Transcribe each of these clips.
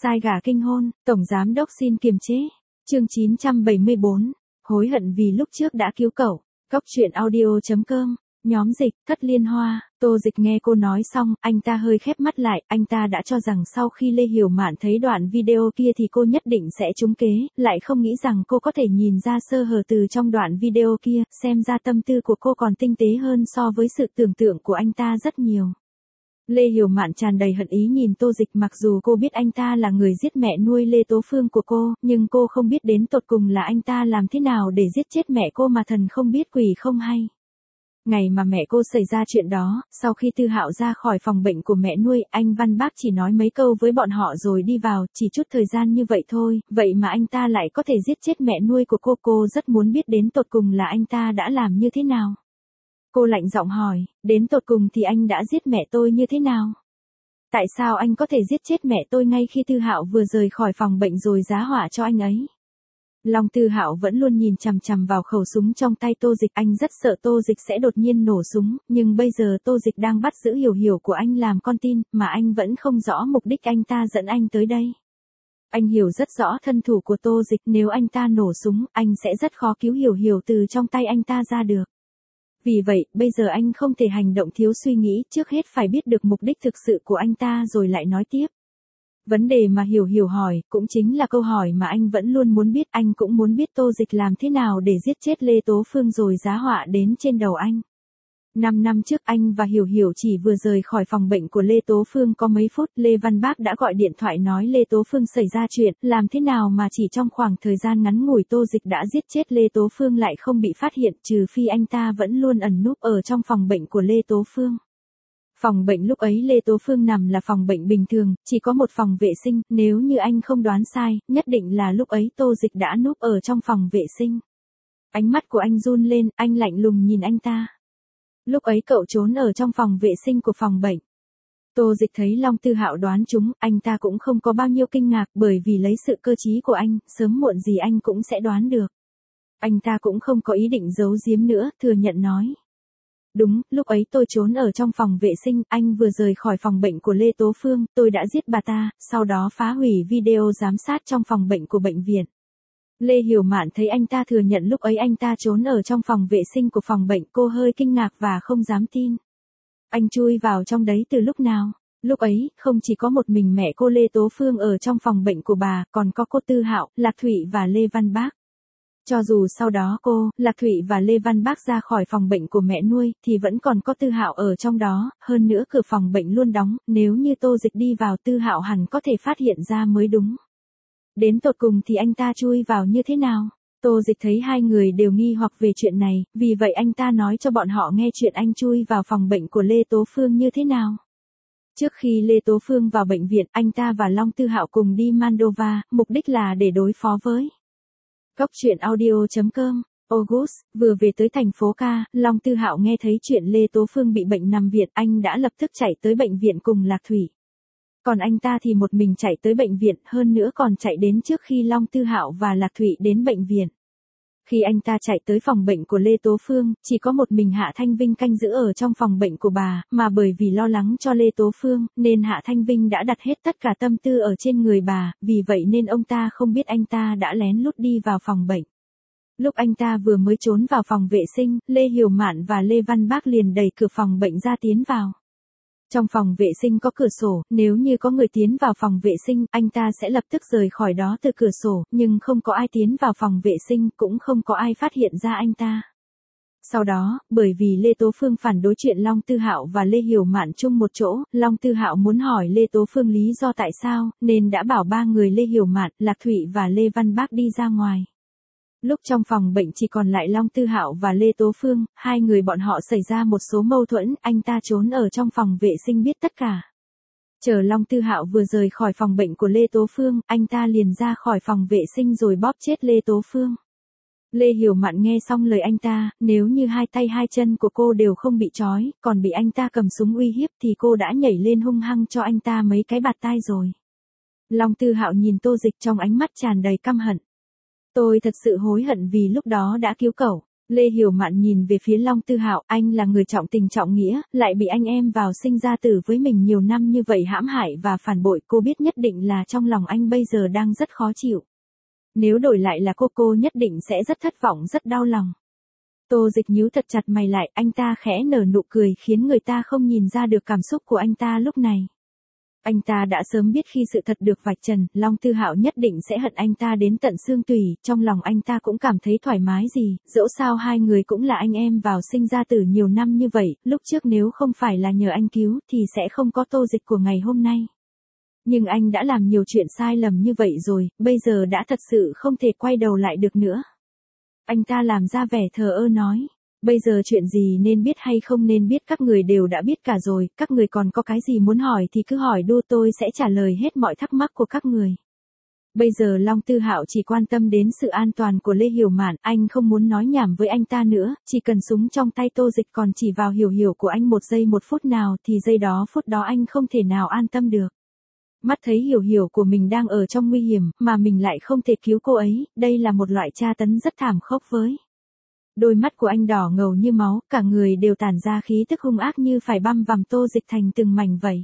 Sai gà kinh hôn, Tổng Giám Đốc xin kiềm chế. Chương 974, hối hận vì lúc trước đã cứu cậu. Cóc truyện audio.com, nhóm Dịch, Thất Liên Hoa. Tô Dịch nghe cô nói xong, anh ta hơi khép mắt lại, anh ta đã cho rằng sau khi Lê Hiểu Mạn thấy đoạn video kia thì cô nhất định sẽ trúng kế, lại không nghĩ rằng cô có thể nhìn ra sơ hở từ trong đoạn video kia, xem ra tâm tư của cô còn tinh tế hơn so với sự tưởng tượng của anh ta rất nhiều. Lê Hiểu Mạn tràn đầy hận ý nhìn Tô Dịch, mặc dù cô biết anh ta là người giết mẹ nuôi Lê Tố Phương của cô, nhưng cô không biết đến tột cùng là anh ta làm thế nào để giết chết mẹ cô mà thần không biết quỷ không hay. Ngày mà mẹ cô xảy ra chuyện đó, sau khi Tư Hạo ra khỏi phòng bệnh của mẹ nuôi, anh Văn Bác chỉ nói mấy câu với bọn họ rồi đi vào, chỉ chút thời gian như vậy thôi, vậy mà anh ta lại có thể giết chết mẹ nuôi của cô rất muốn biết đến tột cùng là anh ta đã làm như thế nào. Cô lạnh giọng hỏi, đến tột cùng thì anh đã giết mẹ tôi như thế nào? Tại sao anh có thể giết chết mẹ tôi ngay khi Tư Hạo vừa rời khỏi phòng bệnh rồi giá họa cho anh ấy? Long Tư Hạo vẫn luôn nhìn chằm chằm vào khẩu súng trong tay Tô Dịch, anh rất sợ Tô Dịch sẽ đột nhiên nổ súng, nhưng bây giờ Tô Dịch đang bắt giữ Hiểu Hiểu của anh làm con tin, mà anh vẫn không rõ mục đích anh ta dẫn anh tới đây. Anh hiểu rất rõ thân thủ của Tô Dịch, nếu anh ta nổ súng, anh sẽ rất khó cứu Hiểu Hiểu từ trong tay anh ta ra được. Vì vậy, bây giờ anh không thể hành động thiếu suy nghĩ, trước hết phải biết được mục đích thực sự của anh ta rồi lại nói tiếp. Vấn đề mà Hiểu Hiểu hỏi, cũng chính là câu hỏi mà anh vẫn luôn muốn biết, anh cũng muốn biết Tô Dịch làm thế nào để giết chết Lê Tố Phương rồi giá họa đến trên đầu anh. 5 năm trước anh và Hiểu Hiểu chỉ vừa rời khỏi phòng bệnh của Lê Tố Phương có mấy phút, Lê Văn Bác đã gọi điện thoại nói Lê Tố Phương xảy ra chuyện, làm thế nào mà chỉ trong khoảng thời gian ngắn ngủi Tô Dịch đã giết chết Lê Tố Phương lại không bị phát hiện, trừ phi anh ta vẫn luôn ẩn núp ở trong phòng bệnh của Lê Tố Phương. Phòng bệnh lúc ấy Lê Tố Phương nằm là phòng bệnh bình thường, chỉ có một phòng vệ sinh, nếu như anh không đoán sai, nhất định là lúc ấy Tô Dịch đã núp ở trong phòng vệ sinh. Ánh mắt của anh run lên, anh lạnh lùng nhìn anh ta. Lúc ấy cậu trốn ở trong phòng vệ sinh của phòng bệnh. Tô Dịch thấy Long Tư Hạo đoán chúng, anh ta cũng không có bao nhiêu kinh ngạc, bởi vì lấy sự cơ trí của anh, sớm muộn gì anh cũng sẽ đoán được. Anh ta cũng không có ý định giấu giếm nữa, thừa nhận nói. Đúng, lúc ấy tôi trốn ở trong phòng vệ sinh, anh vừa rời khỏi phòng bệnh của Lê Tố Phương, tôi đã giết bà ta, sau đó phá hủy video giám sát trong phòng bệnh của bệnh viện. Lê Hiểu Mạn thấy anh ta thừa nhận lúc ấy anh ta trốn ở trong phòng vệ sinh của phòng bệnh, cô hơi kinh ngạc và không dám tin. Anh chui vào trong đấy từ lúc nào? Lúc ấy, không chỉ có một mình mẹ cô Lê Tố Phương ở trong phòng bệnh của bà, còn có cô Tư Hạo, Lạc Thụy và Lê Văn Bác. Cho dù sau đó cô, Lạc Thụy và Lê Văn Bác ra khỏi phòng bệnh của mẹ nuôi, thì vẫn còn có Tư Hạo ở trong đó, hơn nữa cửa phòng bệnh luôn đóng, nếu như Tô Dịch đi vào Tư Hạo hẳn có thể phát hiện ra mới đúng. Đến tột cùng thì anh ta chui vào như thế nào? Tô Dịch thấy hai người đều nghi hoặc về chuyện này, vì vậy anh ta nói cho bọn họ nghe chuyện anh chui vào phòng bệnh của Lê Tố Phương như thế nào. Trước khi Lê Tố Phương vào bệnh viện, anh ta và Long Tư Hạo cùng đi Moldova, mục đích là để đối phó với Cóc truyện audio.com. August, vừa về tới thành phố Ca, Long Tư Hạo nghe thấy chuyện Lê Tố Phương bị bệnh nằm viện, anh đã lập tức chạy tới bệnh viện cùng Lạc Thủy. Còn anh ta thì một mình chạy tới bệnh viện, hơn nữa còn chạy đến trước khi Long Tư Hạo và Lạc Thủy đến bệnh viện. Khi anh ta chạy tới phòng bệnh của Lê Tố Phương, chỉ có một mình Hạ Thanh Vinh canh giữ ở trong phòng bệnh của bà, mà bởi vì lo lắng cho Lê Tố Phương, nên Hạ Thanh Vinh đã đặt hết tất cả tâm tư ở trên người bà, vì vậy nên ông ta không biết anh ta đã lén lút đi vào phòng bệnh. Lúc anh ta vừa mới trốn vào phòng vệ sinh, Lê Hiểu Mạn và Lê Văn Bác liền đẩy cửa phòng bệnh ra tiến vào. Trong phòng vệ sinh có cửa sổ, nếu như có người tiến vào phòng vệ sinh, anh ta sẽ lập tức rời khỏi đó từ cửa sổ, nhưng không có ai tiến vào phòng vệ sinh, cũng không có ai phát hiện ra anh ta. Sau đó, bởi vì Lê Tố Phương phản đối chuyện Long Tư Hạo và Lê Hiểu Mạn chung một chỗ, Long Tư Hạo muốn hỏi Lê Tố Phương lý do tại sao, nên đã bảo ba người Lê Hiểu Mạn, Lạc Thụy và Lê Văn Bác đi ra ngoài. Lúc trong phòng bệnh chỉ còn lại Long Tư Hạo và Lê Tố Phương, hai người bọn họ xảy ra một số mâu thuẫn, anh ta trốn ở trong phòng vệ sinh biết tất cả. Chờ Long Tư Hạo vừa rời khỏi phòng bệnh của Lê Tố Phương, anh ta liền ra khỏi phòng vệ sinh rồi bóp chết Lê Tố Phương. Lê Hiểu Mạn nghe xong lời anh ta, nếu như hai tay hai chân của cô đều không bị trói, còn bị anh ta cầm súng uy hiếp thì cô đã nhảy lên hung hăng cho anh ta mấy cái bạt tai rồi. Long Tư Hạo nhìn Tô Dịch trong ánh mắt tràn đầy căm hận. Tôi thật sự hối hận vì lúc đó đã cứu cậu. Lê Hiểu Mạn nhìn về phía Long Tư Hạo, anh là người trọng tình trọng nghĩa, lại bị anh em vào sinh ra tử với mình nhiều năm như vậy hãm hại và phản bội, cô biết nhất định là trong lòng anh bây giờ đang rất khó chịu. Nếu đổi lại là cô nhất định sẽ rất thất vọng rất đau lòng. Tô Dịch nhíu thật chặt mày lại, anh ta khẽ nở nụ cười khiến người ta không nhìn ra được cảm xúc của anh ta lúc này. Anh ta đã sớm biết khi sự thật được vạch trần, Long Tư Hạo nhất định sẽ hận anh ta đến tận xương tủy, trong lòng anh ta cũng cảm thấy thoải mái gì, dẫu sao hai người cũng là anh em vào sinh ra tử nhiều năm như vậy, lúc trước nếu không phải là nhờ anh cứu thì sẽ không có Tô Dịch của ngày hôm nay. Nhưng anh đã làm nhiều chuyện sai lầm như vậy rồi, bây giờ đã thật sự không thể quay đầu lại được nữa. Anh ta làm ra vẻ thờ ơ nói. Bây giờ chuyện gì nên biết hay không nên biết các người đều đã biết cả rồi, các người còn có cái gì muốn hỏi thì cứ hỏi đu, tôi sẽ trả lời hết mọi thắc mắc của các người. Bây giờ Long Tư Hạo chỉ quan tâm đến sự an toàn của Lê Hiểu Mạn, anh không muốn nói nhảm với anh ta nữa, chỉ cần súng trong tay Tô Dịch còn chỉ vào hiểu hiểu của anh 1 giây 1 phút nào thì giây đó phút đó anh không thể nào an tâm được. Mắt thấy hiểu hiểu của mình đang ở trong nguy hiểm, mà mình lại không thể cứu cô ấy, đây là một loại tra tấn rất thảm khốc với. Đôi mắt của anh đỏ ngầu như máu, cả người đều tản ra khí tức hung ác như phải băm vằm Tô Dịch thành từng mảnh vậy.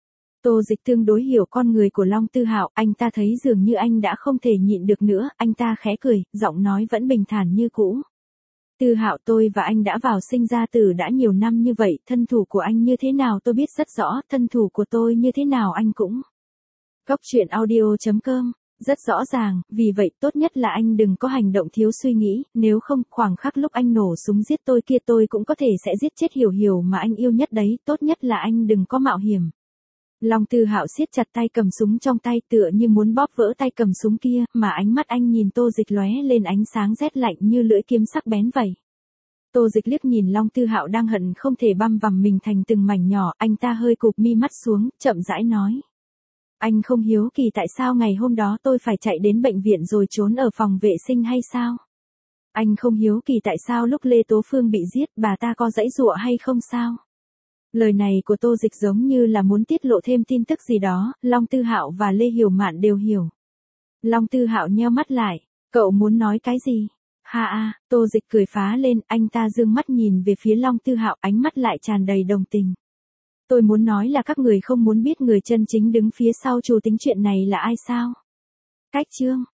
Tô Dịch tương đối hiểu con người của Long Tư Hạo, anh ta thấy dường như anh đã không thể nhịn được nữa, anh ta khẽ cười, giọng nói vẫn bình thản như cũ. Tư Hạo, tôi và anh đã vào sinh ra tử đã nhiều năm như vậy, thân thủ của anh như thế nào tôi biết rất rõ, thân thủ của tôi như thế nào anh cũng. Cóc truyện audio.com, rất rõ ràng, vì vậy tốt nhất là anh đừng có hành động thiếu suy nghĩ, nếu không, khoảng khắc lúc anh nổ súng giết tôi kia tôi cũng có thể sẽ giết chết hiểu hiểu mà anh yêu nhất đấy, tốt nhất là anh đừng có mạo hiểm. Long Tư Hạo siết chặt tay cầm súng trong tay tựa như muốn bóp vỡ tay cầm súng kia, mà ánh mắt anh nhìn Tô Dịch lóe lên ánh sáng rét lạnh như lưỡi kiếm sắc bén vậy. Tô Dịch liếc nhìn Long Tư Hạo đang hận không thể băm vằm mình thành từng mảnh nhỏ, anh ta hơi cụp mi mắt xuống, chậm rãi nói. Anh không hiếu kỳ tại sao ngày hôm đó tôi phải chạy đến bệnh viện rồi trốn ở phòng vệ sinh hay sao? Anh không hiếu kỳ tại sao lúc Lê Tố Phương bị giết bà ta có giãy giụa hay không sao? Lời này của Tô Dịch giống như là muốn tiết lộ thêm tin tức gì đó, Long Tư Hạo và Lê Hiểu Mạn đều hiểu. Long Tư Hạo nheo mắt lại, cậu muốn nói cái gì? Ha a, Tô Dịch cười phá lên, anh ta dương mắt nhìn về phía Long Tư Hạo, ánh mắt lại tràn đầy đồng tình. Tôi muốn nói là các người không muốn biết người chân chính đứng phía sau chủ tính chuyện này là ai sao? Cách chương